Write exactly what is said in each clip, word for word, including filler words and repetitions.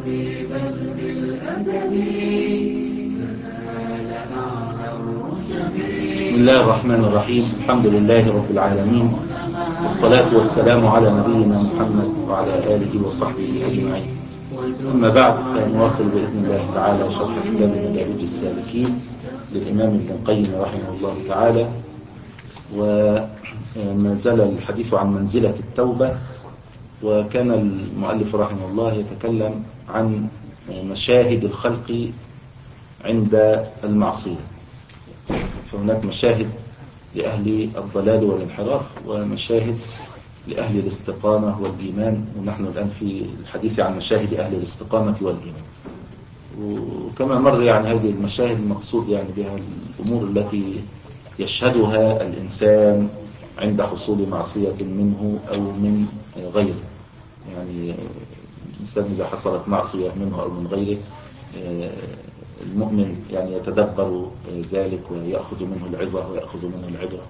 بل بالأدب تنال أعلى الرتب. بسم الله الرحمن الرحيم. الحمد لله رب العالمين، والصلاة والسلام على نبينا محمد وعلى آله وصحبه أجمعين. أما بعد، فنواصل بإذن الله تعالى شرح كتاب مدارج السالكين للإمام ابن القيم رحمه الله تعالى. وما زال الحديث عن منزلة التوبة، وكان المؤلف رحمه الله يتكلم عن مشاهد الخلق عند المعصية. فهناك مشاهد لأهل الضلال والانحراف، ومشاهد لأهل الاستقامة والإيمان، ونحن الآن في الحديث عن مشاهد أهل الاستقامة والإيمان. وكما مر يعني هذه المشاهد المقصود يعني بها الأمور التي يشهدها الإنسان عند حصول معصية منه أو من غيره. يعني الإنسان إذا حصلت معصية منه أو من غيره، المؤمن يعني يتدبر ذلك ويأخذ منه العظة ويأخذ منه العبرة.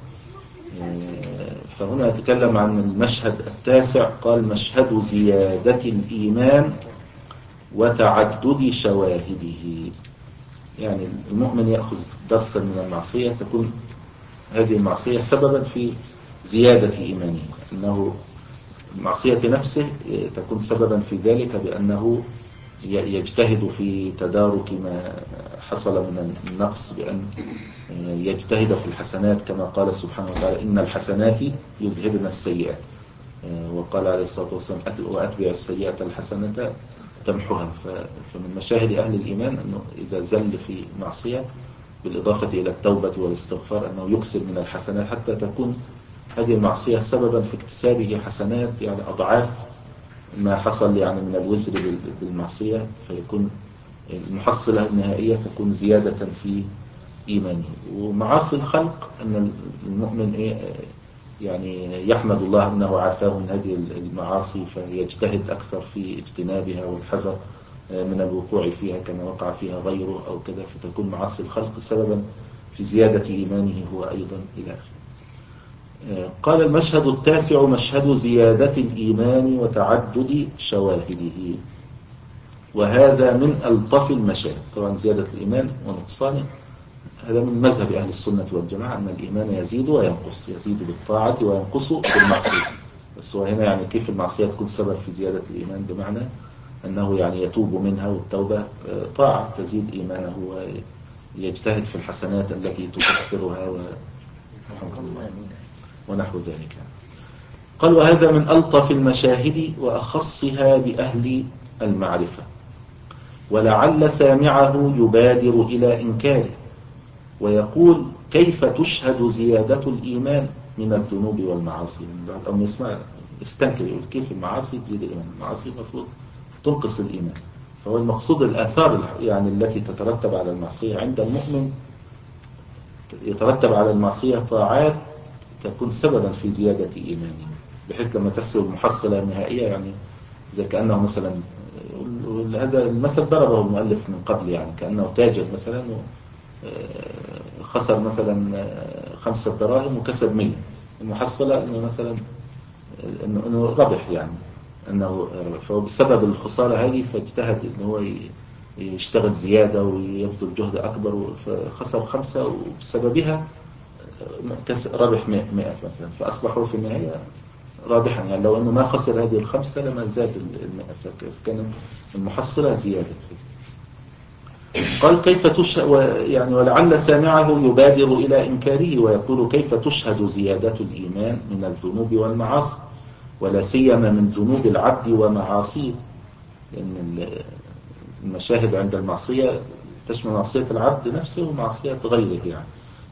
فهنا يتكلم عن المشهد التاسع، قال: مشهد زيادة الإيمان وتعدد شواهده. يعني المؤمن يأخذ درسا من المعصية، تكون هذه المعصية سببا في زيادة إيمانه، أنه معصية نفسه تكون سببا في ذلك بأنه يجتهد في تدارك ما حصل من النقص، بأن يجتهد في الحسنات كما قال سبحانه وتعالى: إن الحسنات يذهبن السيئات. وقال عليه الصلاة والسلام: وأتبع السيئة الحسنة تمحها. فمن مشاهد أهل الإيمان أنه إذا زل في معصية بالإضافة إلى التوبة والاستغفار أنه يكسر من الحسنات، حتى تكون هذه المعصية سببا في اكتسابه حسنات يعني أضعاف ما حصل يعني من الوزر بالمعصية، فيكون المحصلة النهائية تكون زيادة في إيمانه. ومعاصي الخلق أن المؤمن إيه يعني يحمد الله أنه عافاه من هذه المعاصي، فيجتهد أكثر في اجتنابها والحذر من الوقوع فيها كما وقع فيها غيره أو كذا، فتكون معاصي الخلق سببا في زيادة إيمانه هو أيضا إلى آخره. قال: المشهد التاسع مشهد زيادة الإيمان وتعدد شواهده، وهذا من ألطف المشاهد. طبعا زيادة الإيمان ونقصانه هذا من مذهب أهل السنة والجماعة، أن الإيمان يزيد وينقص، يزيد بالطاعة وينقص بالمعصية. بس هو هنا يعني كيف المعصية تكون سبب في زيادة الإيمان، بمعنى أنه يعني يتوب منها، والتوبة طاعة تزيد إيمانه ويجتهد في الحسنات التي تكثرها ونحو ذلك. قال: وهذا من ألطف المشاهد وأخصها بأهل المعرفة، ولعل سامعه يبادر إلى إنكاره ويقول: كيف تشهد زيادة الإيمان من الذنوب والمعاصي؟ أو نسمع استنكر، يقول كيف المعاصي تزيد الإيمان؟ المعاصي المفروض تنقص الإيمان. فهو المقصود الآثار يعني التي تترتب على المعصية عند المؤمن، يترتب على المعصية طاعات تكون سببا في زيادة إيمانه، بحيث لما تحصل المحصلة النهائية يعني زي كأنه مثلا، هذا المثل ضربه المؤلف من قبل، يعني كأنه تاجر مثلا خسر مثلا خمسة دراهم وكسب مية، المحصلة انه مثلا انه, إنه ربح، يعني انه ربح. فهو بسبب الخسارة هذه فاجتهد انه هو يشتغل زيادة ويبذل جهد اكبر، فخسر خمسة وبسببها ربح مئة مثلا، فاصبحوا في النهاية رابحا. يعني لو انه ما خسر هذه الخمسة لما زاد المئة، فكانت المحصلة زيادة. قال: كيف تشهد يعني ولعل سامعه يبادر إلى إنكاره ويقول: كيف تشهد زيادة الإيمان من الذنوب والمعاصي، ولا سيما من ذنوب العبد ومعاصيه؟ لأن المشاهد عند المعصية تشمل معصية العبد نفسه ومعصية غيره يعني.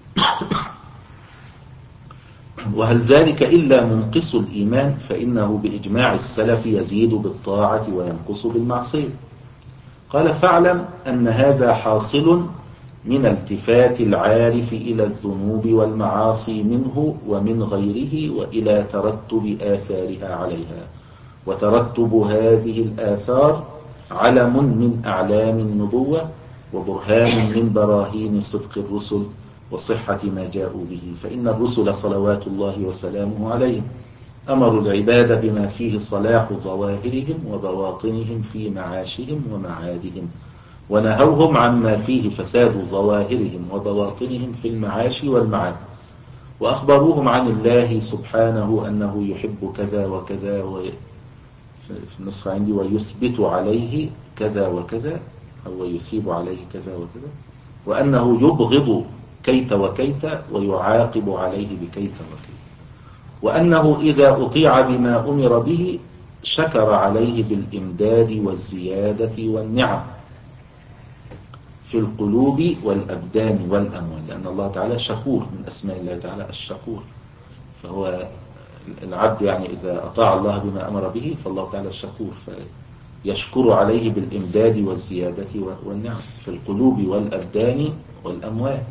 وهل ذلك إلا منقص الإيمان؟ فإنه بإجماع السلف يزيد بالطاعة وينقص بالمعصية. قال: فاعلم أن هذا حاصل من التفات العارف إلى الذنوب والمعاصي منه ومن غيره، وإلى ترتب آثارها عليها. وترتب هذه الآثار علم من أعلام النبوة، وبرهان من براهين صدق الرسل وصحة ما جاءوا به، فإن الرسل صلوات الله وسلامه عليهم أمروا العباد بما فيه صلاح ظواهرهم وبواطنهم في معاشهم ومعادهم، ونهوهم عما فيه فساد ظواهرهم وبواطنهم في المعاش والمعاد، وأخبروهم عن الله سبحانه أنه يحب كذا وكذا، في النسخة عندي ويثبت عليه كذا وكذا، أو يثيب عليه كذا وكذا، وأنه يبغض كيت وكيت ويعاقب عليه بكيت وكيت، وأنه إذا أطيع بما أمر به شكر عليه بالإمداد والزيادة والنعم في القلوب والأبدان والأموال، لأن الله تعالى شكور، من أسماء الله تعالى الشكور. فهو العبد يعني إذا أطاع الله بما أمر به فالله تعالى شكور، فيشكر عليه بالإمداد والزيادة والنعم في القلوب والأبدان والأموال.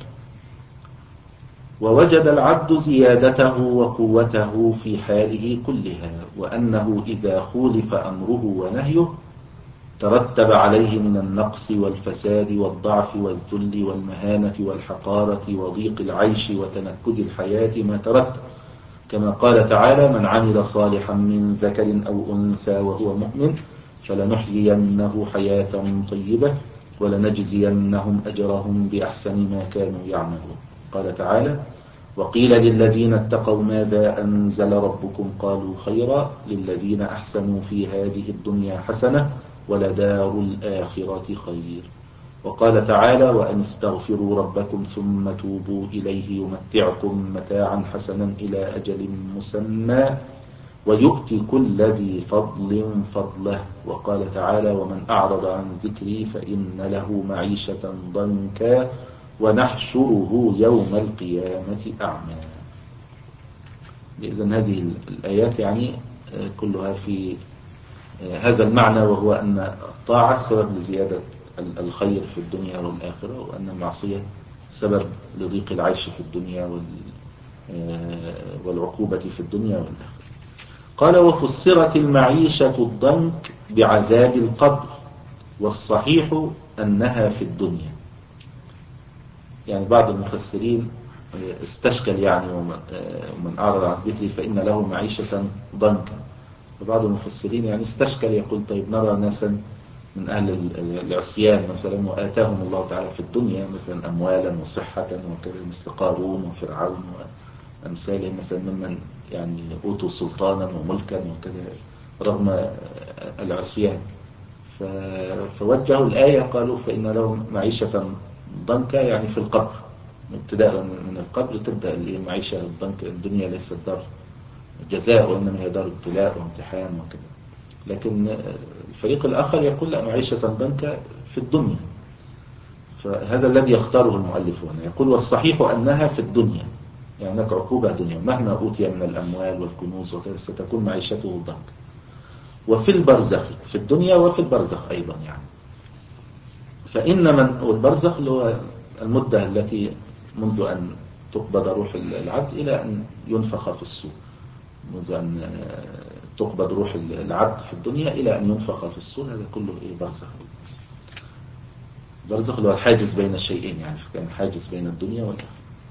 ووجد العبد زيادته وقوته في حاله كلها، وأنه إذا خولف أمره ونهيه ترتب عليه من النقص والفساد والضعف والذل والمهانة والحقارة وضيق العيش وتنكد الحياة ما ترتب، كما قال تعالى: من عمل صالحا من ذكر أو أنثى وهو مؤمن فلنحيينه حياة طيبة ولنجزينهم أجرهم بأحسن ما كانوا يعملون. قال تعالى: وقيل للذين اتقوا ماذا أنزل ربكم قالوا خيرا للذين أحسنوا في هذه الدنيا حسنة ولدار الآخرة خير. وقال تعالى: وأن استغفروا ربكم ثم توبوا إليه يمتعكم متاعا حسنا إلى أجل مسمى ويؤتي كل ذي فضل فضله. وقال تعالى: ومن أعرض عن ذكري فإن له معيشة ضنكا ونحشره يوم القيامة أعمى. إذن هذه الآيات يعني كلها في هذا المعنى، وهو أن الطاعة سبب لزيادة الخير في الدنيا والآخرة، وأن المعصية سبب لضيق العيش في الدنيا والعقوبة في الدنيا والآخرة. قال: وفسرت المعيشة الضنك بعذاب القبر، والصحيح أنها في الدنيا. يعني بعض المفسرين استشكل يعني ومن أعرض عن ذكري فإن له معيشة ضنكا، وبعض المفسرين يعني استشكل يقول: طيب نرى ناسا من أهل العصيان مثلا وآتاهم الله تعالى في الدنيا مثلا أموالا وصحة وكذا، مثل قارون وفرعون وأمثالهم، مثلا ممن يعني أوتوا سلطانا وملكا وكذا رغم العصيان، فوجهوا الآية قالوا فإن لهم معيشة ضنكا يعني في القبر، ابتداء من القبر تبدأ المعيشة الضنكا. الدنيا ليست دار جزاء وإنما هي دار ابتلاء وامتحان وكذا. لكن الفريق الآخر يقول لا، معيشة ضنكا في الدنيا. فهذا الذي يختاره المؤلف هنا، يقول: والصحيح أنها في الدنيا، يعني هناك عقوبة دنيا، مهما أوتي من الأموال والكنوز وكذا ستكون معيشته ضنكا. وفي البرزخ، في الدنيا وفي البرزخ أيضا يعني. فإن من والبرزخ اللي هو المدة التي منذ أن تقبض روح العبد إلى أن ينفخ في الصور، منذ أن تقبض روح العبد في الدنيا إلى أن ينفخ في الصور، هذا كله إيه؟ برزخ. برزخ اللي هو الحاجز بين الشيئين، يعني كان حاجز بين الدنيا والآخرة.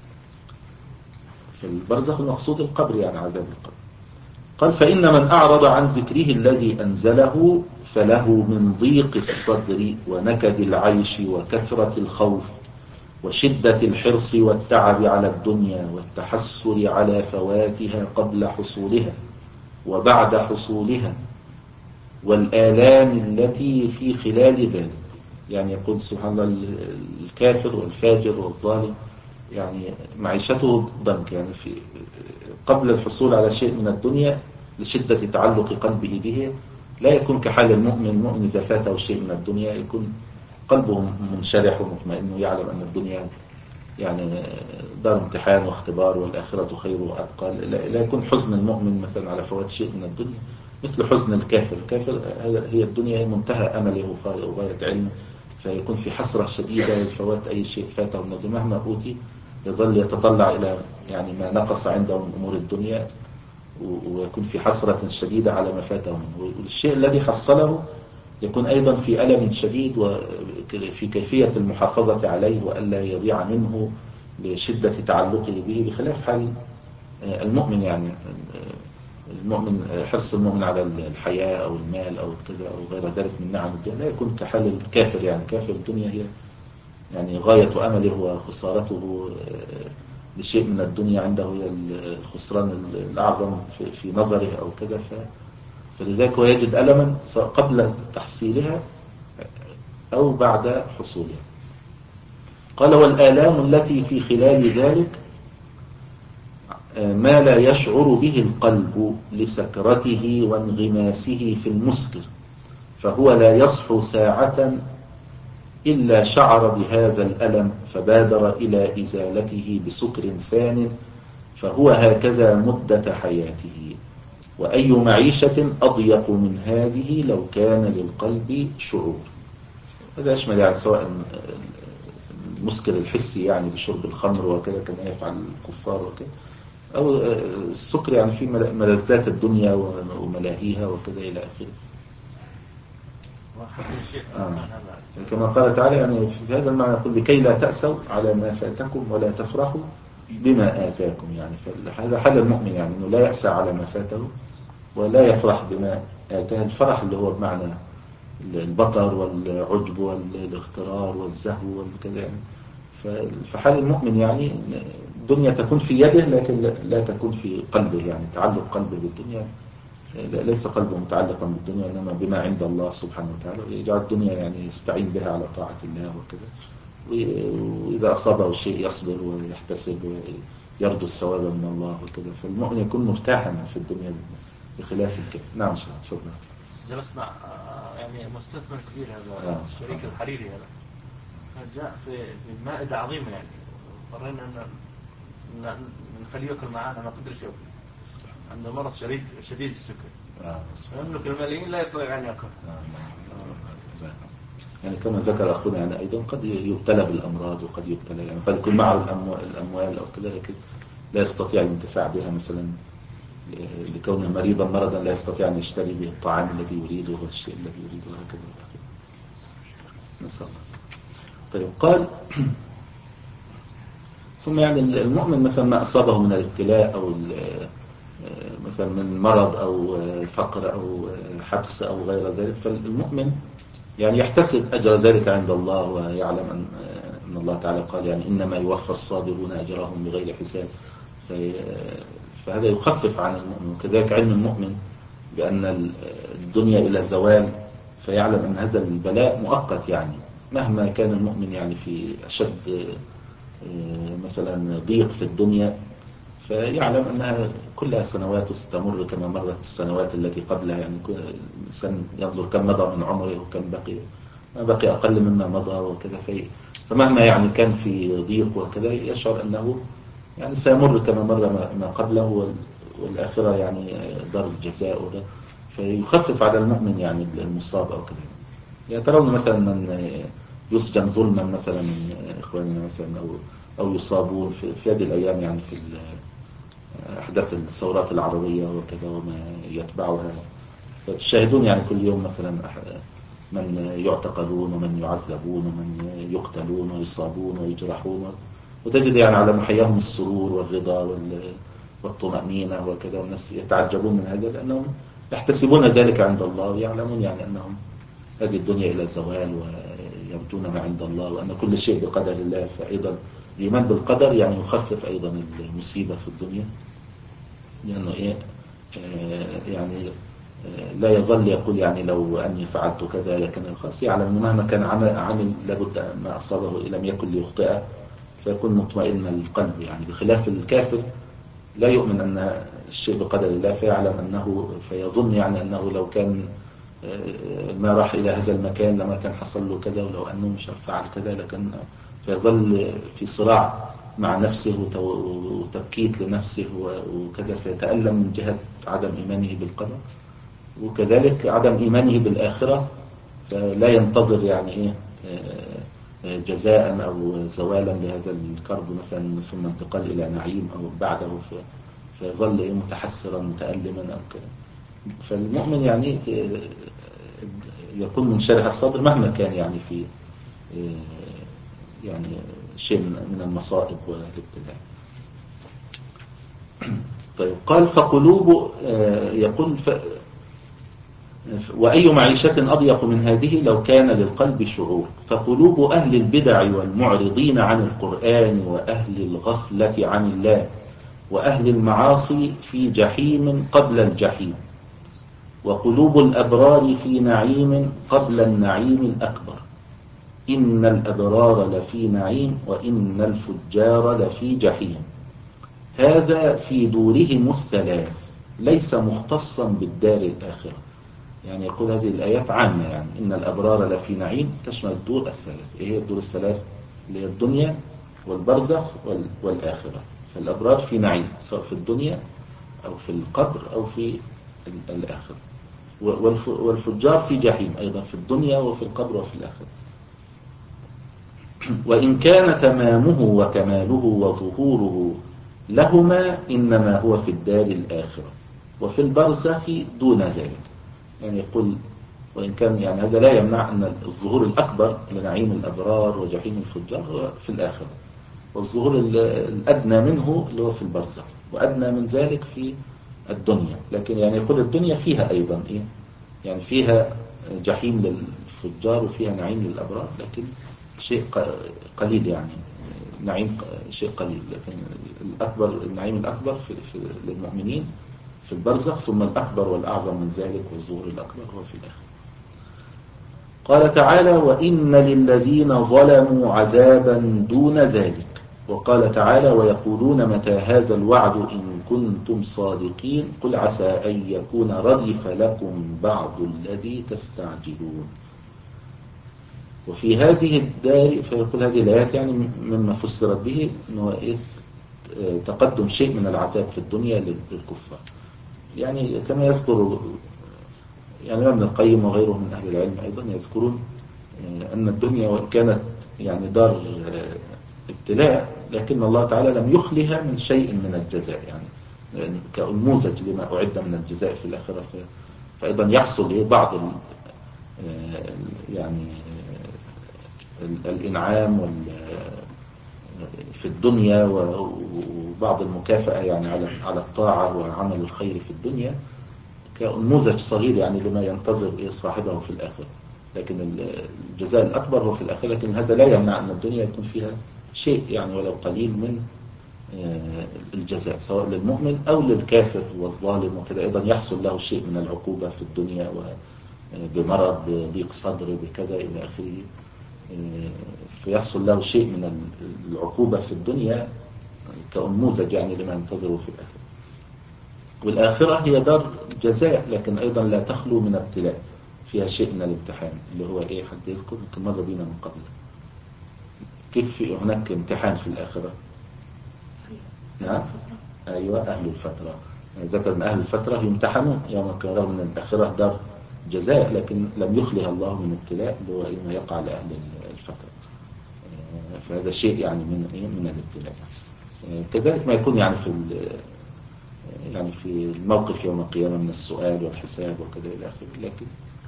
في البرزخ المقصود القبر، يعني عذاب القبر. قال: فإن من أعرض عن ذكره الذي أنزله فله من ضيق الصدر ونكد العيش وكثرة الخوف وشدة الحرص والتعب على الدنيا والتحسر على فواتها قبل حصولها وبعد حصولها والآلام التي في خلال ذلك. يعني يقول سبحان الله: الكافر والفاجر والظالم يعني معيشته ضنك، يعني في قبل الحصول على شيء من الدنيا لشدة تعلق قلبه به لا يكون كحال المؤمن. المؤمن إذا فاته شيء من الدنيا يكون قلبه منشرح ومطمئن، يعلم أن الدنيا يعني دار امتحان واختبار والآخرة خير وأبقى. لا يكون حزن المؤمن مثلا على فوات شيء من الدنيا مثل حزن الكافر. الكافر هي الدنيا منتهى أمله وغاية علمه، فيكون في حسرة شديدة لفوات أي شيء فاته من الدنيا، مهما أوتي يظل يتطلع إلى يعني ما نقص عنده من أمور الدنيا، ويكون في حسرة شديدة على ما فاته منه. والشيء الذي حصله يكون أيضا في ألم شديد وفي كيفية المحافظة عليه وألا يضيع منه لشدة تعلقه به، بخلاف حال المؤمن. يعني المؤمن حرص المؤمن على الحياة أو المال أو كذا أو غير ذلك من نعم الدنيا لا يكون كحال الكافر. يعني كافر الدنيا هي يعني غاية أمله وخسارته لشيء من الدنيا عنده هي الخسران الأعظم في, في نظره أو كذا. فلذلك هو يجد ألما سواء قبل تحصيلها أو بعد حصولها. قال والآلام التي في خلال ذلك ما لا يشعر به القلب لسكرته وانغماسه في المسكر، فهو لا يصحو ساعة إلا شعر بهذا الألم فبادر إلى إزالته بسكر ثان، فهو هكذا مدة حياته. وأي معيشة أضيق من هذه لو كان للقلب شعور. هذا يشمل يعني سواء المسكر الحسي يعني بشرب الخمر وكذا كما يفعل الكفار وكذا، أو السكر يعني في ملذات الدنيا وملاهيها وكذا إلى آخره. آه. كما قال تعالى يعني في هذا المعنى يقول لكي لا تأسوا على ما فاتكم ولا تفرحوا بما آتاكم. يعني هذا حال المؤمن يعني أنه لا يأسى على ما فاته ولا يفرح بما آتاه. الفرح اللي هو بمعنى البطر والعجب والاغترار والزهو والكذا يعني. فحال المؤمن يعني الدنيا تكون في يده لكن لا تكون في قلبه. يعني تعلق قلبه بالدنيا ليس قلبه متعلقا بالدنيا إنما بما عند الله سبحانه وتعالى، ويجعل الدنيا يعني يستعين بها على طاعة الله وكذا. وإذا أصابه شيء يصبر ويحتسب ويرجو الثواب من الله وكذا. فالمؤمن يكون مرتاحا في الدنيا بخلاف الكذب. نعم شيخ تفضل. جلست مع يعني مستثمر كبير هذا آه. الشريك الحريري هذا، فجاء في في مائدة عظيمة يعني اضطرينا أن نخليه يأكل معنا ما قدرش يأكل، عنده مرض شديد شديد السكر. آه. يملك الملايين لا يستطيع أن يأكل. آه. يعني كما ذكر أخونا يعني أيضا قد يبتلى بالأمراض وقد يبتلى يعني قد يكون معه الأموال أو كذا لكن لا يستطيع الانتفاع بها مثلا لكونه مريضا مرضا لا يستطيع أن يشتري به الطعام الذي يريده والشيء الذي يريده وهكذا. نسأل الله. طيب قال ثم يعني المؤمن مثلا ما أصابه من الابتلاء أو مثلا من مرض أو فقر أو حبس أو غير ذلك، فالمؤمن يعني يحتسب أجر ذلك عند الله ويعلم أن أن الله تعالى قال يعني إنما يوفى الصابرون أجرهم بغير حساب. فهذا يخفف عن المؤمن. وكذلك علم المؤمن بأن الدنيا إلى زوال، فيعلم أن هذا البلاء مؤقت. يعني مهما كان المؤمن يعني في أشد مثلا ضيق في الدنيا فيعلم أنها كلها سنوات وستمر كما مرت السنوات التي قبلها. يعني الإنسان ينظر كم مضى من عمره وكم بقي، ما بقي أقل مما مضى وكذا. فمهما يعني كان في ضيق وكذا يشعر أنه يعني سيمر كما مر ما قبله، والآخرة يعني دار الجزاء وده. فيخفف على المؤمن يعني المصاب أو كذا. يعني ترون مثلا من يسجن ظلما مثلا من إخواننا مثلا أو أو يصابون في, في هذه الأيام يعني في أحداث الثورات العربية وكذا وما يتبعها. فالشاهدون يعني كل يوم مثلا من يعتقلون ومن يعذبون ومن يقتلون ويصابون ويجرحون، وتجد يعني على محياهم السرور والرضا والطمأنينة وكذا. والناس يتعجبون من هذا لأنهم يحتسبون ذلك عند الله ويعلمون يعني أنهم هذه الدنيا إلى زوال ويرجون ما عند الله وأن كل شيء بقدر الله. فأيضا الإيمان بالقدر يعني يخفف أيضا المصيبة في الدنيا، لأنه إيه آه يعني آه لا يظل يقول يعني لو أني فعلت كذا لكن الخاص يعلم أنه مهما كان عمل, عمل لابد ما أصابه لم يكن ليخطئه، فيكون مطمئن القلب. يعني بخلاف الكافر لا يؤمن أن الشيء بقدر الله، فيعلم أنه فيظن يعني أنه لو كان ما راح إلى هذا المكان لما كان حصل له كذا، ولو أنه مش فعل كذا لكن. فيظل في صراع مع نفسه وتبكيت لنفسه وكذا، فيتألم من جهة عدم إيمانه بالقدر، وكذلك عدم إيمانه بالآخرة. فلا ينتظر يعني إيه جزاء أو زوالا لهذا الكرب مثلا ثم انتقال إلى نعيم أو بعده، فيظل إيه متحسرا متألما أو كذا. فالمؤمن يعني يكون منشرح الصدر مهما كان يعني في يعني شيء من المصائب والابتلاء. طيب قال فقلوب آه يقول ف وأي معيشة أضيق من هذه لو كان للقلب شعور. فقلوب أهل البدع والمعرضين عن القرآن وأهل الغفلة عن الله وأهل المعاصي في جحيم قبل الجحيم، وقلوب الأبرار في نعيم قبل النعيم الأكبر. إن الأبرار لفي نعيم وإن الفجار لفي جحيم. هذا في دورهم الثلاث ليس مختصا بالدار الآخرة. يعني يقول هذه الآيات عامة، يعني إن الأبرار لفي نعيم تشمل الدور الثلاث. إيه هي الدور الثلاث؟ اللي هي الدنيا والبرزخ والآخرة. فالأبرار في نعيم سواء في الدنيا أو في القبر أو في الآخرة، والفجار في جحيم أيضا في الدنيا وفي القبر وفي الآخرة. وإن كان تمامه وكماله وظهوره لهما إنما هو في الدار الآخرة وفي البرزخ دون ذلك. يعني يقول وإن كان يعني هذا لا يمنع أن الظهور الأكبر لنعيم الأبرار وجحيم الفجار هو في الآخرة، والظهور الأدنى منه اللي هو في البرزخ، وأدنى من ذلك في الدنيا. لكن يعني يقول الدنيا فيها أيضا إيه، يعني فيها جحيم للفجار وفيها نعيم للأبرار، لكن شيء قليل، يعني نعيم شيء قليل. لكن الأكبر النعيم الأكبر في في للمؤمنين في البرزخ، ثم الأكبر والأعظم من ذلك والظهور الأكبر هو في الآخرة. قال تعالى وإن للذين ظلموا عذابا دون ذلك. وقال تعالى ويقولون متى هذا الوعد إن كنتم صادقين قل عسى أن يكون ردف لكم بعض الذي تستعجلون. وفي هذه الدار فيقول هذه الآيات يعني مما فسرت به أنه إيه تقدم شيء من العذاب في الدنيا للكفار. يعني كما يذكر يعني ابن القيم وغيره من أهل العلم أيضا يذكرون أن الدنيا وإن كانت يعني دار ابتلاء، لكن الله تعالى لم يخلها من شيء من الجزاء، يعني كأنموذج لما أعد من الجزاء في الآخرة. فأيضا يحصل بعض يعني الإنعام في الدنيا وبعض المكافأة يعني على على الطاعة وعمل الخير في الدنيا كنموذج صغير يعني لما ينتظر صاحبه في الآخرة. لكن الجزاء الأكبر هو في الآخرة. لكن هذا لا يمنع أن الدنيا يكون فيها شيء يعني ولو قليل من الجزاء سواء للمؤمن أو للكافر والظالم، وكذا أيضا يحصل له شيء من العقوبة في الدنيا بمرض بضيق صدر بكذا إلى آخره، فيحصل له شيء من العقوبة في الدنيا كنموذج يعني لما ينتظره في الآخرة. والآخرة هي دار جزاء لكن أيضا لا تخلو من ابتلاء، فيها شيء من الامتحان اللي هو إيه حد يذكر كم مر بينا من قبل. كيف في هناك امتحان في الآخرة؟ نعم أيوة أهل الفترة. ذكر أن أهل الفترة يمتحنون يوم كان، رغم أن الآخرة دار جزاء لكن لم يخلها الله من ابتلاء اللي هو إما يقع لأهل الفترة. فهذا شيء يعني من إيه من الابتلاء. كذلك ما يكون يعني في يعني في الموقف يوم القيامة من السؤال والحساب وكذا إلى آخره. لكن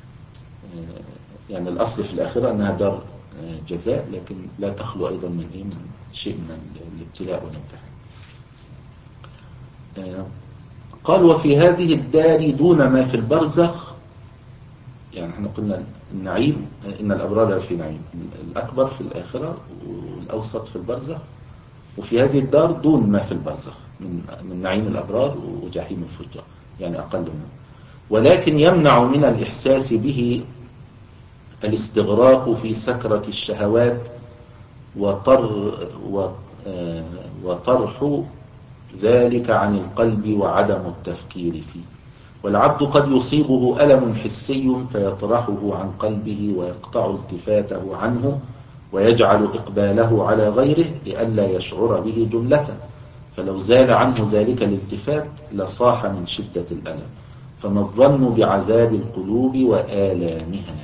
يعني الأصل في الآخرة أنها دار جزاء لكن لا تخلو أيضا من إيه من شيء من الابتلاء والامتحان. قال وفي هذه الدار دون ما في البرزخ. يعني احنا قلنا النعيم إن الأبرار في نعيم، الأكبر في الآخرة والأوسط في البرزخ، وفي هذه الدار دون ما في البرزخ من من نعيم الأبرار وجحيم الفجار يعني أقل منه. ولكن يمنع من الإحساس به الاستغراق في سكرة الشهوات وطر وطرح ذلك عن القلب وعدم التفكير فيه. والعبد قد يصيبه ألم حسي فيطرحه عن قلبه ويقطع التفاته عنه ويجعل إقباله على غيره لئلا يشعر به جملة، فلو زال عنه ذلك الالتفات لصاح من شدة الألم. فما الظن بعذاب القلوب وآلامها.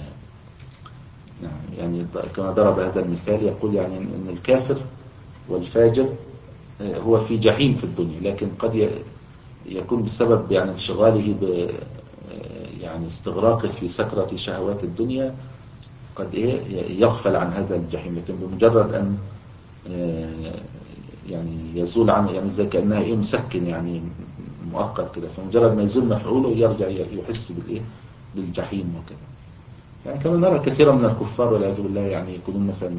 يعني كما ضرب هذا المثال يقول يعني أن الكافر والفاجر هو في جحيم في الدنيا، لكن قد يكون بسبب يعني انشغاله ب يعني استغراقه في سكرة شهوات الدنيا قد إيه يغفل عن هذا الجحيم، لكن بمجرد أن يعني يزول عنه يعني زي كأنها إيه مسكن يعني مؤقت كده، فمجرد ما يزول مفعوله يرجع يحس بالإيه بالجحيم وكده. يعني كما نرى كثيرا من الكفار والعياذ بالله يعني يكونون مثلا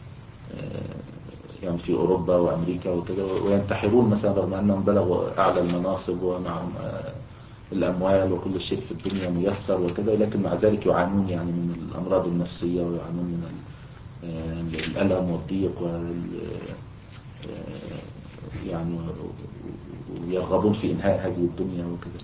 يعني في أوروبا وأمريكا وكده وينتحرون مثلا رغم أنهم بلغوا أعلى المناصب ومعهم الأموال وكل شيء في الدنيا ميسر وكده، لكن مع ذلك يعانون يعني من الأمراض النفسية ويعانون من الألم والضيق وال يعني ويرغبون في إنهاء هذه الدنيا وكده.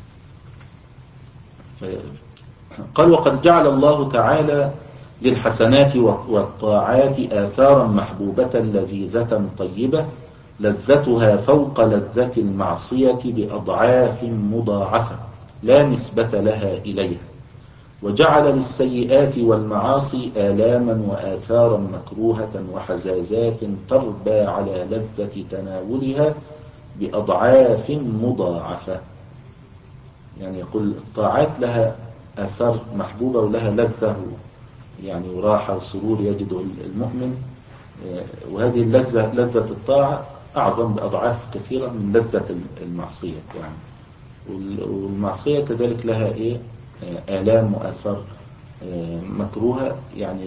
قال وقد جعل الله تعالى للحسنات والطاعات آثارا محبوبة لذيذة طيبة لذتها فوق لذة المعصية بأضعاف مضاعفة لا نسبة لها إليها، وجعل للسيئات والمعاصي آلاما وآثارا مكروهة وحزازات تربى على لذة تناولها بأضعاف مضاعفة. يعني يقول الطاعات لها آثار محبوبة ولها لذة يعني وراحة وسرور يجده المؤمن، وهذه اللذة لذة الطاعة أعظم بأضعاف كثيرة من لذة المعصية يعني. والمعصية كذلك لها إيه آلام وآثار مكروهة يعني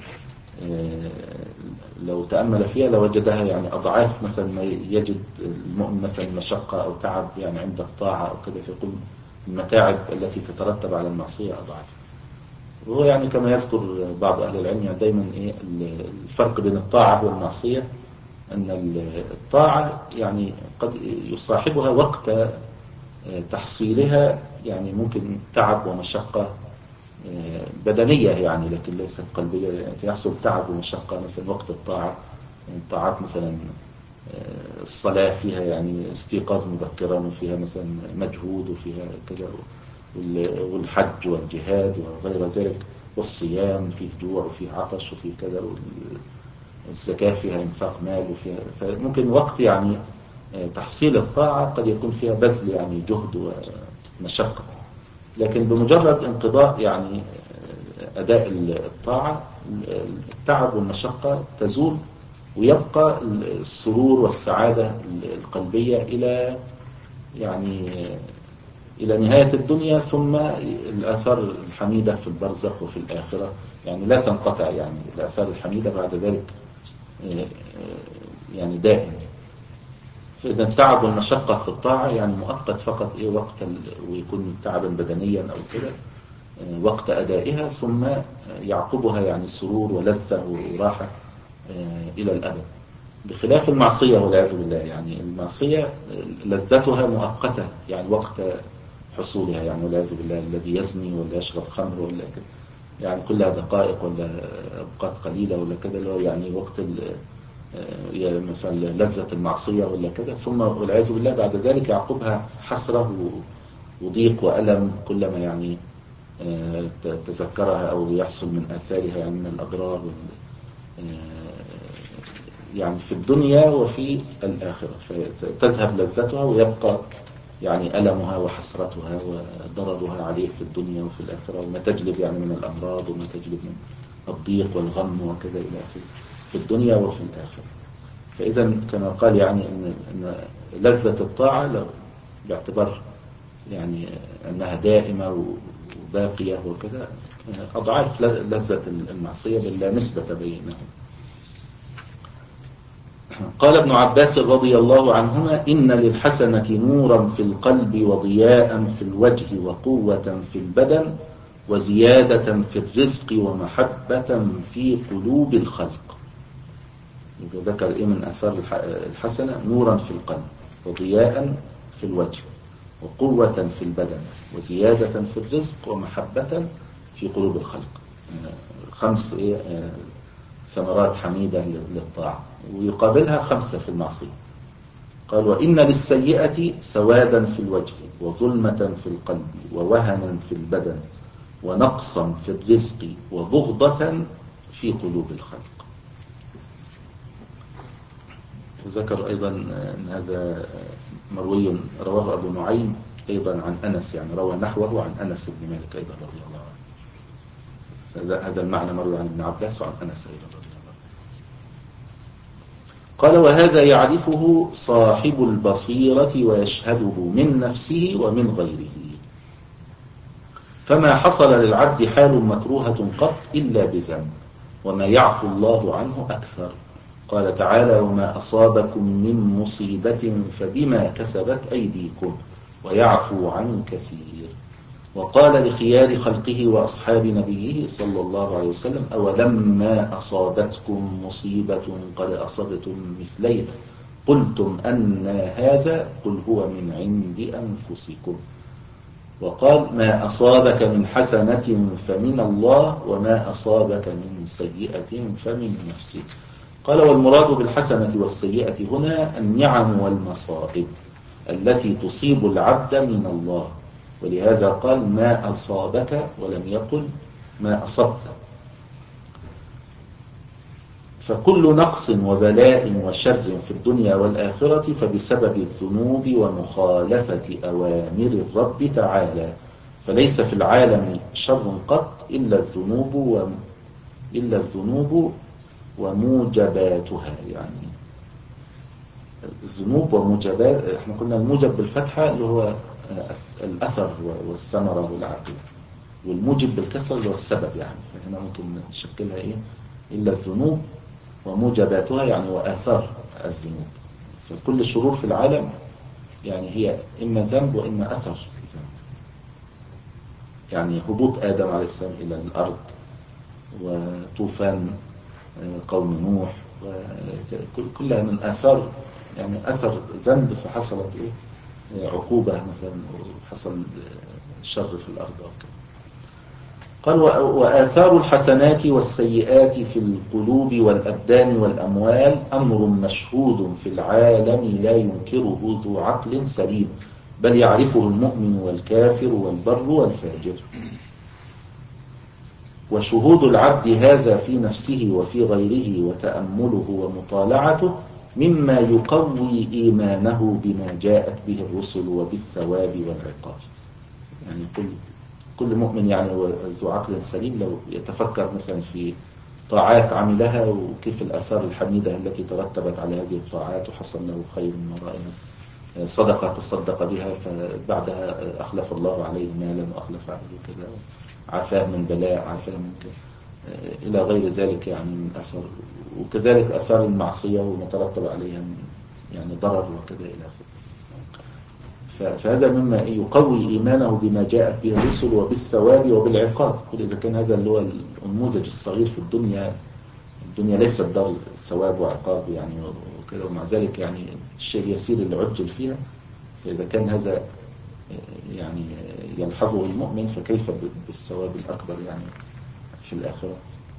لو تأمل فيها لوجدها يعني أضعاف مثلا ما يجد المؤمن مثلا مشقة أو تعب يعني عند الطاعة أو كده، فيقول المتاعب التي تترتب على المعصية أضعاف. وهو يعني كما يذكر بعض أهل العلم يعني دايما إيه الفرق بين الطاعة والمعصية، أن الطاعة يعني قد يصاحبها وقت تحصيلها يعني ممكن تعب ومشقة بدنية يعني لكن ليست قلبية، يعني يحصل تعب ومشقة مثلا وقت الطاعة. يعني الطاعات مثلا الصلاة فيها يعني استيقاظ مبكرا وفيها مثلا مجهود وفيها كذا، والحج والجهاد وغير ذلك، والصيام فيه جوع وفيه عطش وفيه كذا، والزكاة فيها انفاق مال وفيها، فممكن وقت يعني تحصيل الطاعة قد يكون فيها بذل يعني جهد ومشقة، لكن بمجرد انقضاء يعني أداء الطاعة التعب والمشقة تزول، ويبقى السرور والسعادة القلبية إلى يعني إلى نهاية الدنيا، ثم الآثار الحميدة في البرزخ وفي الآخرة يعني لا تنقطع، يعني الآثار الحميدة بعد ذلك يعني دائم. فإذا التعب والمشقة في الطاعة يعني مؤقت فقط إيه وقت ويكون تعبا بدنيا أو كده وقت أدائها، ثم يعقبها يعني سرور ولذة وراحة إلى الأبد، بخلاف المعصية والعياذ بالله. يعني المعصية لذتها مؤقتة يعني وقت حصولها يعني والعياذ بالله، الذي يزني ولا يشرب خمر ولا كده يعني كلها دقائق ولا أوقات قليلة ولا كده، اللي هو يعني وقت يعني مثلا لذة المعصية ولا كده، ثم والعياذ بالله بعد ذلك يعقبها حسرة وضيق وألم كلما يعني تذكرها أو يحصل من آثارها يعني من الأضرار يعني في الدنيا وفي الآخرة، فتذهب لذتها ويبقى يعني ألمها وحسرتها وضررها عليه في الدنيا وفي الآخرة، وما تجلب يعني من الأمراض وما تجلب من الضيق والغم وكذا إلى آخره في الدنيا وفي الآخرة. فإذا كما قال يعني إن, إن لذة الطاعة باعتبار يعني أنها دائمة وباقية وكذا أضعاف لذة المعصية بل لا نسبة بينهم. قال ابن عباس رضي الله عنهما إن للحسنة نورا في القلب وضياء في الوجه وقوة في البدن وزيادة في الرزق ومحبة في قلوب الخلق. ذكر إيه من أثار الحسنة؟ نورا في القلب وضياء في الوجه وقوة في البدن وزيادة في الرزق ومحبة في قلوب الخلق. خمس إيه ثمرات حميدة للطاعة، ويقابلها خمسة في المعصية. قال وإن للسيئة سوادا في الوجه وظلمة في القلب ووهنا في البدن ونقصا في الرزق وبغضة في قلوب الخلق. وذكر أيضا أن هذا مروي رواه أبو نعيم أيضا عن أنس، يعني روى نحوه عن أنس بن مالك أيضا رضي الله عنه. هذا المعنى مروي عن ابن عباس وعن أنس أيضا رضي الله عنه. قال وهذا يعرفه صاحب البصيرة ويشهده من نفسه ومن غيره. فما حصل للعبد حال مكروهة قط إلا بذنب، وما يعفو الله عنه أكثر. قال تعالى وما أصابكم من مصيبة فبما كسبت أيديكم ويعفو عن كثير. وقال لخيار خلقه وأصحاب نبيه صلى الله عليه وسلم أولما أصابتكم مصيبة قد أصبتم مثليها قلتم أن هذا قل هو من عند أنفسكم. وقال ما أصابك من حسنة فمن الله وما أصابك من سيئة فمن نفسك. قال والمراد بالحسنة والسيئة هنا النعم والمصائب التي تصيب العبد من الله، ولهذا قال ما أصابك ولم يقل ما أصبت. فكل نقص وبلاء وشر في الدنيا والآخرة فبسبب الذنوب ومخالفة أوامر الرب تعالى، فليس في العالم شر قط إلا الذنوب و... إلا الذنوب وموجباتها. يعني الذنوب وموجبات، احنا قلنا الموجب بالفتحة اللي هو الأثر والثمرة والعقل، والموجب بالكسر اللي هو السبب. يعني فهنا ممكن نشكلها إيه إلا الذنوب وموجباتها يعني وآثار الذنوب. فكل الشرور في العالم يعني هي إما ذنب وإما أثر ذنب. يعني هبوط آدم عليه السلام إلى الأرض، وطوفان قوم نوح، وكلها من آثار يعني أثر ذنب فحصلت إيه عقوبة مثلا وحصل شر في الأرض وكذا. قال وآثار الحسنات والسيئات في القلوب والأبدان والأموال أمر مشهود في العالم لا ينكره ذو عقل سليم، بل يعرفه المؤمن والكافر والبر والفاجر. وشهود العبد هذا في نفسه وفي غيره وتأمله ومطالعته مما يقوي إيمانه بما جاءت به الرسل وبالثواب والعقاب. يعني كل كل مؤمن يعني ذو عقل سليم لو يتفكر مثلا في طاعات عملها وكيف الآثار الحميدة التي ترتبت على هذه الطاعات وحصل له خير من ورائها، صدقة تصدق بها فبعدها أخلف الله عليه مالا وأخلف عليه كذا، عافاه من بلاء، عافاه من كذا إلى غير ذلك يعني من أثر. وكذلك أثار المعصية ومترتب عليها من يعني ضرر وكذا إلى آخره. فهذا مما يقوي إيمانه بما جاءت به الرسل وبالثواب وبالعقاب. قل إذا كان هذا اللي هو النموذج الصغير في الدنيا، الدنيا ليست دار ثواب وعقاب يعني وكذا، ومع ذلك يعني الشيء يسير اللي عجل فيها. فإذا كان هذا يعني يلحظه المؤمن فكيف بالثواب الأكبر يعني في الآخرة.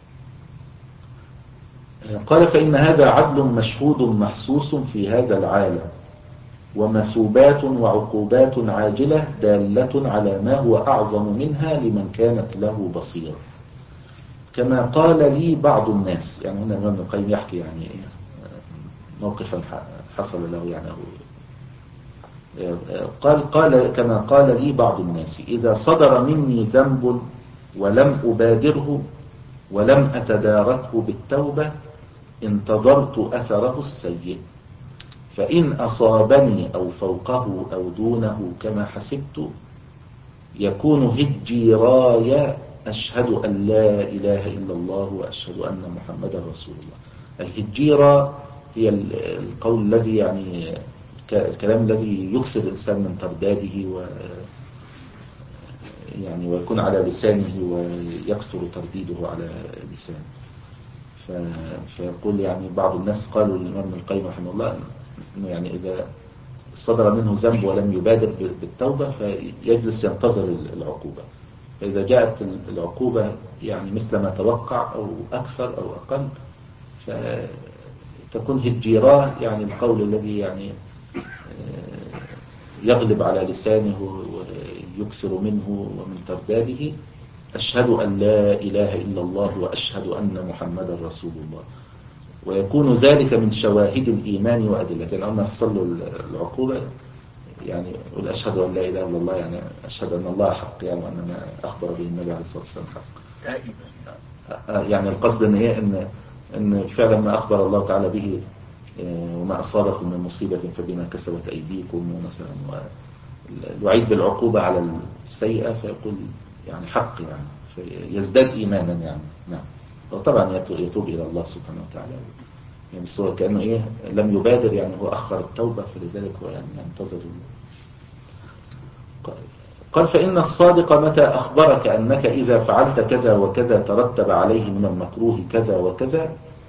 قال فإن هذا عدل مشهود محسوس في هذا العالم، ومثوبات وعقوبات عاجلة دالة على ما هو أعظم منها لمن كانت له بصيرة. كما قال لي بعض الناس، يعني هنا ابن القيم يحكي يعني موقفا حصل له يعني قال قال كما قال لي بعض الناس إذا صدر مني ذنب ولم أبادره ولم أتداركه بالتوبة انتظرت أثره السيء، فإن أصابني أو فوقه أو دونه كما حسبت يكون هجيراي أشهد أن لا إله إلا الله وأشهد أن محمدا رسول الله. الهجيرة هي القول الذي يعني الكلام الذي يكسر الإنسان من ترداده و يعني ويكون على لسانه ويكثر ترديده على لسانه. فيقول يعني بعض الناس قالوا للإمام ابن القيم رحمه الله إنه يعني إذا صدر منه ذنب ولم يبادر بالتوبة فيجلس ينتظر العقوبة، فإذا جاءت العقوبة يعني مثل ما توقع أو أكثر أو أقل فتكون هجيراه يعني القول الذي يعني يغلب على لسانه ويكثر منه ومن ترداده أشهد أن لا إله إلا الله وأشهد أن محمدا رسول الله. ويكون ذلك من شواهد الإيمان وأدلته. أما يحصل له العقوبة يعني يقول أشهد أن لا إله إلا الله، يعني أشهد أن الله حق يعني وأن ما أخبر به النبي عليه الصلاة والسلام حق. يعني القصد أن إيه إن إن فعلا ما أخبر الله تعالى به وما أصابكم من مصيبة فبما كسبت أيديكم ومثلا الوعيد بالعقوبة على السيئة، فيقول يعني حق يعني فيزداد إيمانا يعني. نعم. وطبعا يتوب إلى الله سبحانه وتعالى يعني، بس هو كأنه إيه لم يبادر يعني، هو أخر التوبة فلذلك هو يعني ينتظر. قال فإن الصادق متى أخبرك أنك إذا فعلت كذا وكذا ترتب عليه من المكروه كذا وكذا،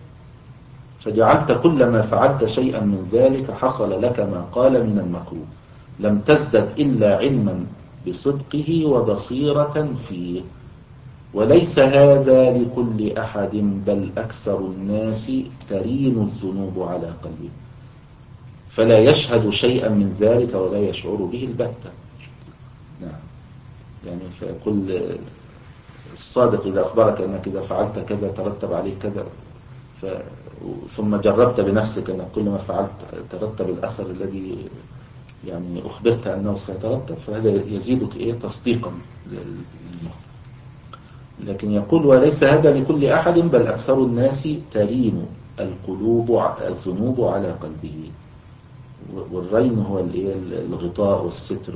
فجعلت كل ما فعلت شيئا من ذلك حصل لك ما قال من المكروه، لم تزدد إلا علما بصدقه وبصيرة فيه، وليس هذا لكل أحد بل أكثر الناس ترين الذنوب على قلبه، فلا يشهد شيئا من ذلك ولا يشعر به البتة. نعم. يعني فيقول الصادق إذا أخبرك أنك إذا فعلت كذا ترتب عليه كذا، ف... ثم جربت بنفسك أنك كل ما فعلت ترتب الأثر الذي يعني أخبرت أنه سيترتب، فهذا يزيدك إيه تصديقا للمخبر. لكن يقول وليس هذا لكل أحد بل أكثر الناس ترين القلوب الذنوب على قلبه. والرين هو الغطاء والستر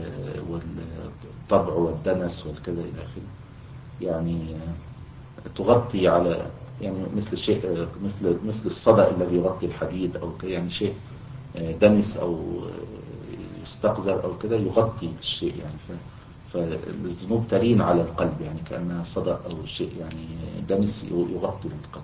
والطبع والدنس والكذا إلى آخره، يعني تغطي على يعني مثل شيء مثل مثل الصدأ الذي يغطي الحديد أو يعني شيء دنس أو يستقذر أو كذا يغطي الشيء يعني. فالذنوب ترين على القلب يعني كأنها صدأ أو شيء يعني دنس يغطي القلب.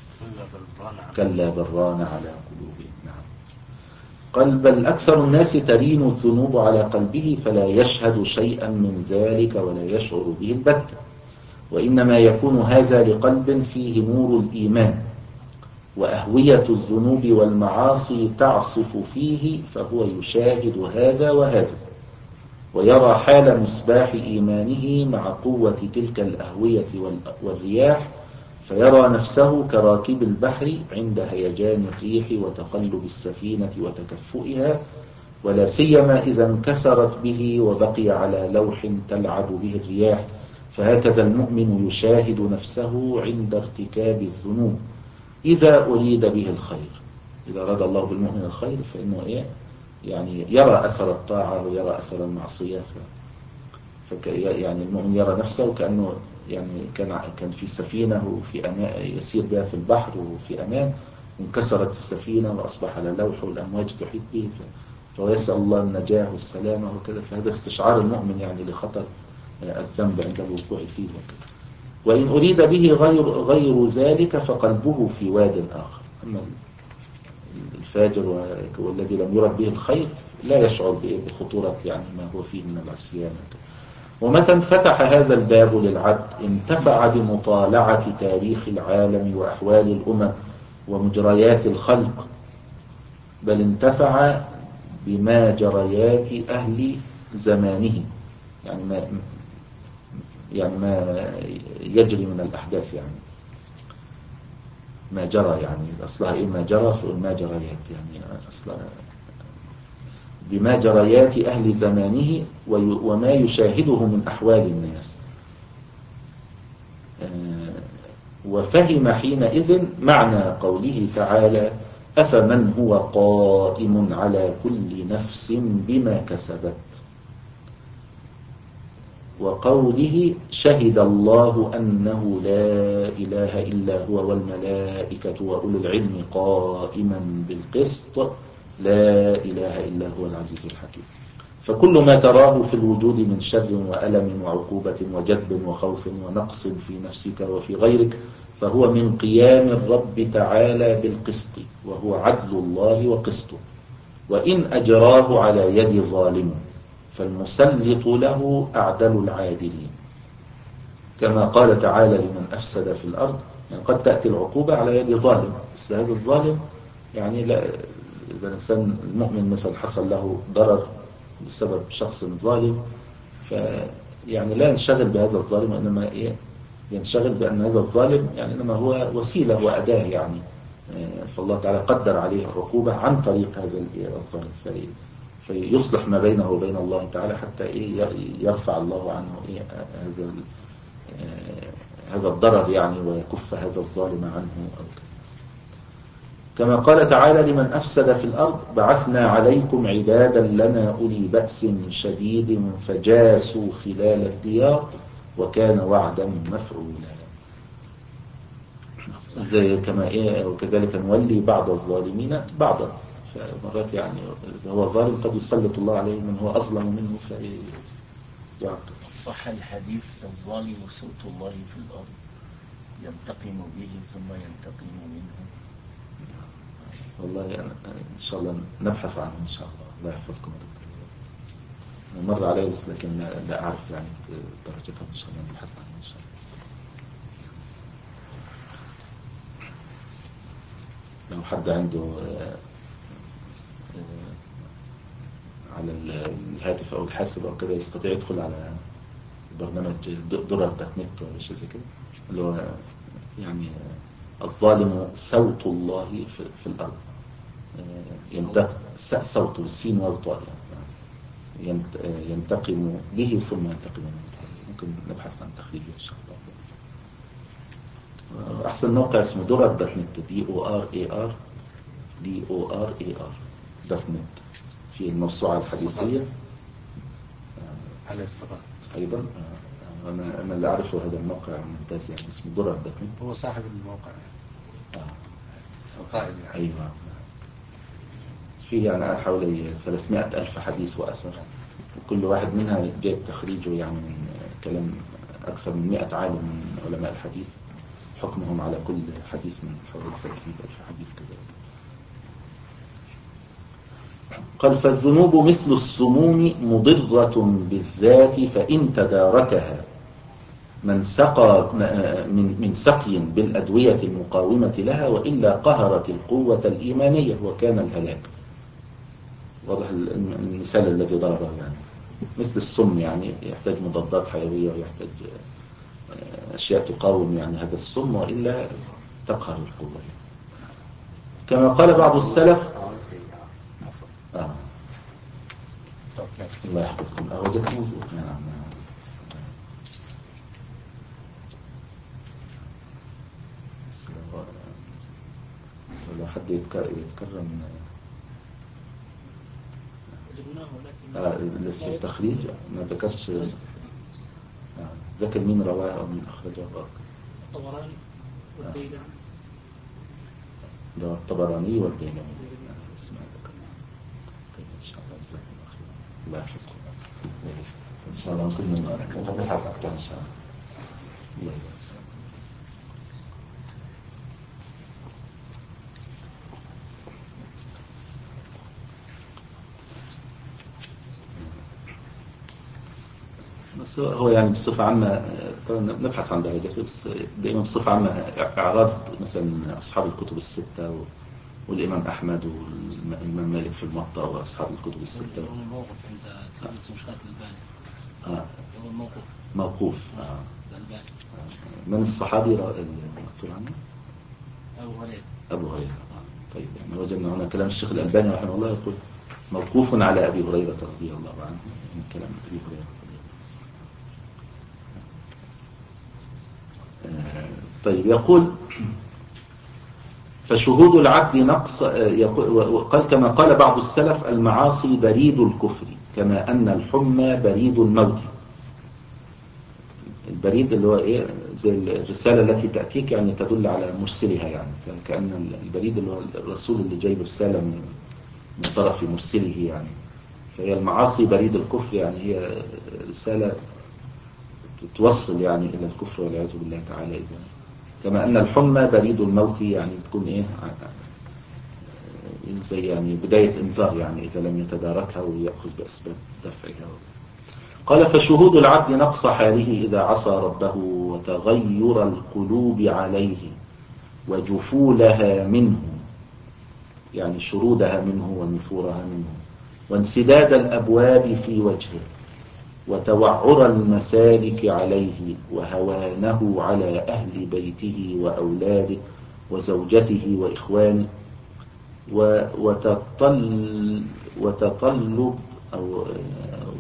كلا بران على قلوبهم. نعم. قال بل أكثر الناس ترين الذنوب على قلبه فلا يشهد شيئا من ذلك ولا يشعر به البتة، وإنما يكون هذا لقلب فيه نور الإيمان وأهوية الذنوب والمعاصي تعصف فيه، فهو يشاهد هذا وهذا ويرى حال مصباح إيمانه مع قوة تلك الأهوية والرياح، فيرى نفسه كراكب البحر عند هيجان الريح وتقلب السفينة وتكفؤها، ولا سيما إذا انكسرت به وبقي على لوح تلعب به الرياح. فهكذا المؤمن يشاهد نفسه عند ارتكاب الذنوب إذا أريد به الخير. إذا أراد الله بالمؤمن الخير فإنه إيه يعني يرى أثر الطاعة ويرى أثر المعصية، فك يعني المؤمن يرى نفسه كأنه يعني كان كان في سفينة وفي أمان يسير بها في البحر وفي أمان، وانكسرت السفينة وأصبح على لوح والأمواج تحيط به، فهو يسأل الله النجاة والسلامة وكذا. فهذا استشعار المؤمن يعني لخطر الذنب عند الوقوع فيه وكذا. وإن أريد به غير غير ذلك فقلبه في واد آخر. أما الفاجر والذي لم يرد به الخير لا يشعر بخطورة يعني ما هو فيه من العصيان. ومتى انفتح هذا الباب للعبد انتفع بمطالعة تاريخ العالم وأحوال الأمم ومجريات الخلق، بل انتفع بما جريات أهل زمانه، يعني ما يعني ما يجري من الأحداث، يعني ما جرى، يعني أصلها إيه ما جرى فقل ما جريات، يعني أصلها بما جريات أهل زمانه وما يشاهده من أحوال الناس، وفهم حينئذ معنى قوله تعالى أفمن هو قائم على كل نفس بما كسبت، وقوله شهد الله أنه لا إله إلا هو والملائكة وأولو العلم قائما بالقسط لا إله إلا هو العزيز الحكيم. فكل ما تراه في الوجود من شر وألم وعقوبة وجدب وخوف ونقص في نفسك وفي غيرك فهو من قيام الرب تعالى بالقسط، وهو عدل الله وقسطه، وإن أجراه على يد ظالم فالمسلط له أعدل العادلين، كما قال تعالى لمن أفسد في الأرض، يعني قد تأتي العقوبة على يد ظالم، بس هذا الظالم يعني لا، إذا الإنسان المؤمن مثل حصل له ضرر بسبب شخص ظالم فيعني لا ينشغل بهذا الظالم، وإنما إيه ينشغل بأن هذا الظالم يعني إنما هو وسيلة وأداة، يعني فالله تعالى قدر عليه عقوبة عن طريق هذا الظالم في فيصلح ما بينه وبين الله تعالى حتى إيه يرفع الله عنه إيه هذا هذا الضرر يعني ويكف هذا الظالم عنه أو كما قال تعالى لمن أفسد في الأرض بعثنا عليكم عبادا لنا أولي بأس شديد فجاسوا خلال الديار وكان وعدا مفعولا. زي كما إيه وكذلك نولي بعض الظالمين بعضا. فمرات يعني إذا هو ظالم قد يسلط الله عليه من هو أظلم منه فيعاقب. صح الحديث الظالم صوت الله في الأرض ينتقم به ثم ينتقم منه. والله يعني إن شاء الله نبحث عنه إن شاء الله. الله يحفظكم دكتور. مر علي بس لكن لا أعرف يعني درجتها. إن شاء الله نبحث عنه إن شاء الله. لو حد عنده على الهاتف أو الحاسب أو كده يستطيع يدخل على برنامج درر دوت نت ولا شيء زي كده اللي هو يعني الظالم صوت الله في, في الأرض. ينتقم صوته بالسين والطاء يعني ينتقم به ثم ينتقم منه. ممكن نبحث عن تخريجه إن شاء الله. أحسن موقع اسمه درر دوت نت دي او ار اي ار دي او ار اي ار دوت نت في الموسوعة الحديثية على الصفحة أيضا. أنا أنا اللي أعرفه هذا الموقع ممتاز يعني اسمه درر دوت نت. هو صاحب الموقع آه. قائل يعني. أيوة. فيه يعني حوالي ثلاثمائة ألف حديث وأثر وكل واحد منها جاء تخريجه يعني من كلام أكثر من مئة عالم من علماء الحديث حكمهم على كل حديث من حوالي ثلاثمائة ألف حديث كذلك. قال فالذنوب مثل السموم مضرة بالذات فإن تداركها من سقى من من سقي بالأدوية المقاومة لها وإلا قهرت القوة الإيمانية وكان الهلاك. واضح المثال الذي ضربه يعني مثل السم يعني يحتاج مضادات حيوية ويحتاج أشياء تقاوم يعني هذا السم وإلا تقهر القوة. كما قال بعض السلف آه. الله يحفظكم. أوجدت موضوع. نعم نعم. لو حد يتكرم آه لسه التخريج ما ذكرش. آه. ذكر مين رواه أو مين أخرجه بقى. الطبراني والديلمي. ده الطبراني والديلمي. اسمع ذكر. طيب إن شاء الله جزاكم الله خير. الله يحفظكم. إن شاء الله ممكن نبحث أكثر إن شاء الله. الله يبارك. بس هو يعني بصفة عامة نبحث عن درجاته بس دائما بصفة عامة إعراض مثلا أصحاب الكتب الستة والإمام أحمد والإمام مالك في الموطأ وأصحاب الكتب الستة. هو الموقف عند تلميذ مشكاة الألباني. آه. هو الموقف موقوف. آه. الألباني. من الصحابي المسؤول عنه؟ أبو هريرة. أبو هريرة. آه. طيب يعني وجدنا هنا كلام الشيخ الألباني رحمه الله يقول موقوف على أبي هريرة رضي الله عنه من كلام أبي هريرة. طيب يقول فشهود العبد نقص قال كما قال بعض السلف المعاصي بريد الكفر كما أن الحمى بريد الموت. البريد اللي هو إيه زي الرسالة التي تأتيك يعني تدل على مرسلها يعني فكأن البريد اللي هو الرسول اللي جايب رسالة من من طرف مرسله يعني فهي المعاصي بريد الكفر يعني هي رسالة توصل يعني إلى الكفر والعياذ بالله تعالى. إذا كما أن الحمى بريد الموت يعني تكون إيه زي يعني بداية إنذار يعني إذا لم يتداركها ويأخذ بأسباب دفعها. قال فشهود العبد نقص حاله إذا عصى ربه وتغير القلوب عليه وجفولها منه يعني شرودها منه ونفورها منه وانسداد الأبواب في وجهه وتوعر المسالك عليه وهوانه على أهل بيته وأولاده وزوجته وإخوانه وتطل وتطلب أو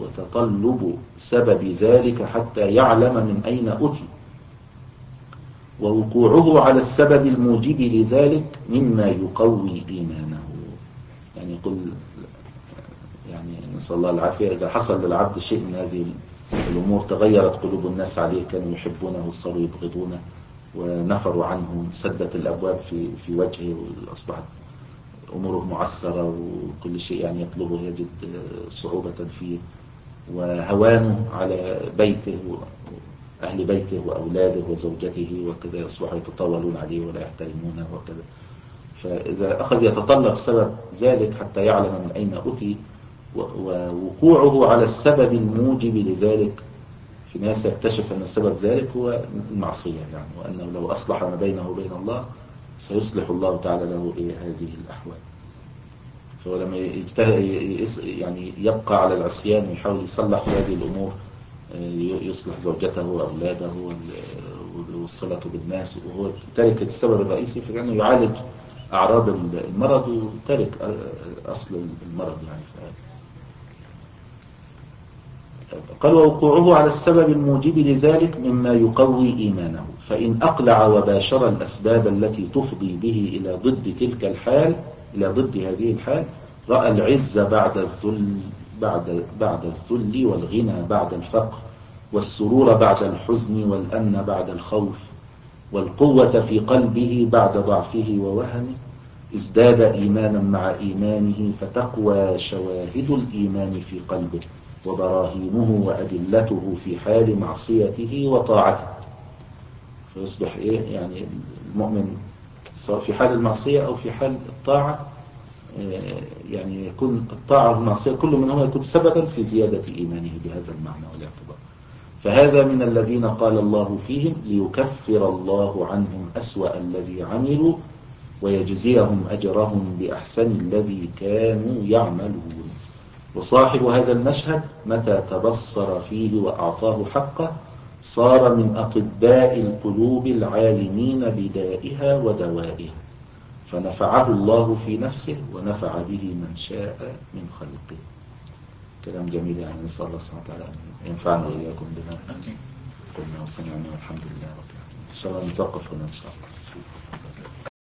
وتطلب سبب ذلك حتى يعلم من أين أتي ووقوعه على السبب الموجب لذلك مما يقوي إيمانه. يعني يقول يعني نسأل الله العافية، إذا حصل للعبد شيء من هذه الأمور تغيرت قلوب الناس عليه، كانوا يحبونه وصاروا يبغضونه ونفروا عنه، سدت الأبواب في في وجهه وأصبحت أموره معسرة وكل شيء يعني يطلبه يجد صعوبة فيه، وهوانه على بيته وأهل بيته وأولاده وزوجته وكذا يصبحوا يتطاولون عليه ولا يحترمونه وكذا. فإذا أخذ يتطلب سبب ذلك حتى يعلم من أين أتي، ووقوعه على السبب الموجب لذلك، في ناس يكتشف أن السبب ذلك هو المعصية يعني، وأنه لو أصلح ما بينه وبين الله سيصلح الله تعالى له إيه هذه الأحوال. فهو لما يجتهد يعني يبقى على العصيان ويحاول يصلح في هذه الأمور، يصلح زوجته وأولاده والصلة بالناس، وهو تارك السبب الرئيسي في أنه يعالج أعراض المرض وتارك أصل المرض يعني. قال ووقوعه على السبب الموجب لذلك مما يقوي إيمانه، فإن أقلع وباشر الأسباب التي تفضي به إلى ضد تلك الحال، إلى ضد هذه الحال، رأى العز بعد الذل بعد بعد الذل، والغنى بعد الفقر، والسرور بعد الحزن، والأمن بعد الخوف، والقوة في قلبه بعد ضعفه ووهنه، ازداد إيمانا مع إيمانه، فتقوى شواهد الإيمان في قلبه وبراهينه وأدلته في حال معصيته وطاعته. فيصبح إيه يعني المؤمن سواء في حال المعصية أو في حال الطاعة، يعني يكون الطاعة والمعصية كل منهما يكون سببا في زيادة إيمانه بهذا المعنى والاعتبار. فهذا من الذين قال الله فيهم ليكفر الله عنهم أسوأ الذي عملوا ويجزيهم أجرهم بأحسن الذي كانوا يعملون. وصاحب هذا المشهد متى تبصر فيه وأعطاه حقه صار من أطباء القلوب العالمين بدائها ودوائها، فنفعه الله في نفسه ونفع به من شاء من خلقه. كلام جميل يعني، نسأل الله سبحانه وتعالى أن ينفعنا وإياكم بما قلنا وسمعنا، والحمد لله رب العالمين. إن شاء الله نتوقف هنا إن شاء الله.